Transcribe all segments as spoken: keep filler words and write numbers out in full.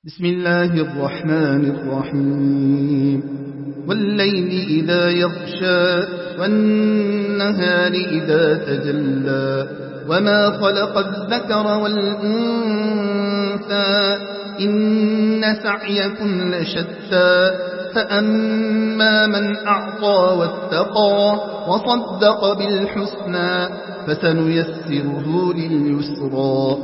بسم الله الرحمن الرحيم والليل إذا يغشى والنهار إذا تجلى وما خلق الذكر والأنثى إن سعيكم لشتى فأما من أعطى واتقى وصدق بالحسنى فسنيسره لليسرى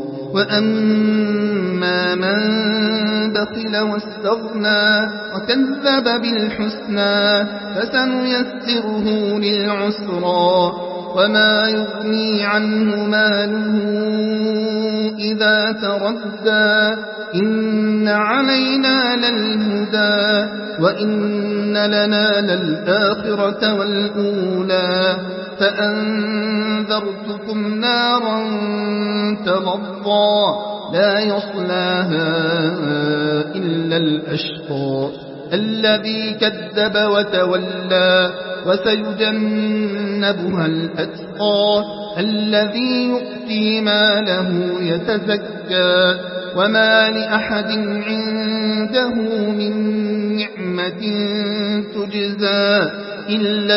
وأما من بخل واستغنى وكذب بالحسنى فسنيسره للعسرى وما يغني عنه ماله إذا تردى إن علينا للهدى وإن لنا للآخرة والأولى فأنذرتكم نارا تلظى لا يصلاها إلا الأشقى الذي كذب وتولى وسيجنبها الأتقى الذي يؤتي ماله يتزكى وما لأحد عنده من نعمة تجزى إلا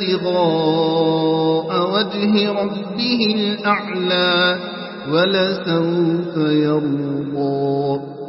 ابتغاء وجه ربه الأعلى ولسوف يرضى.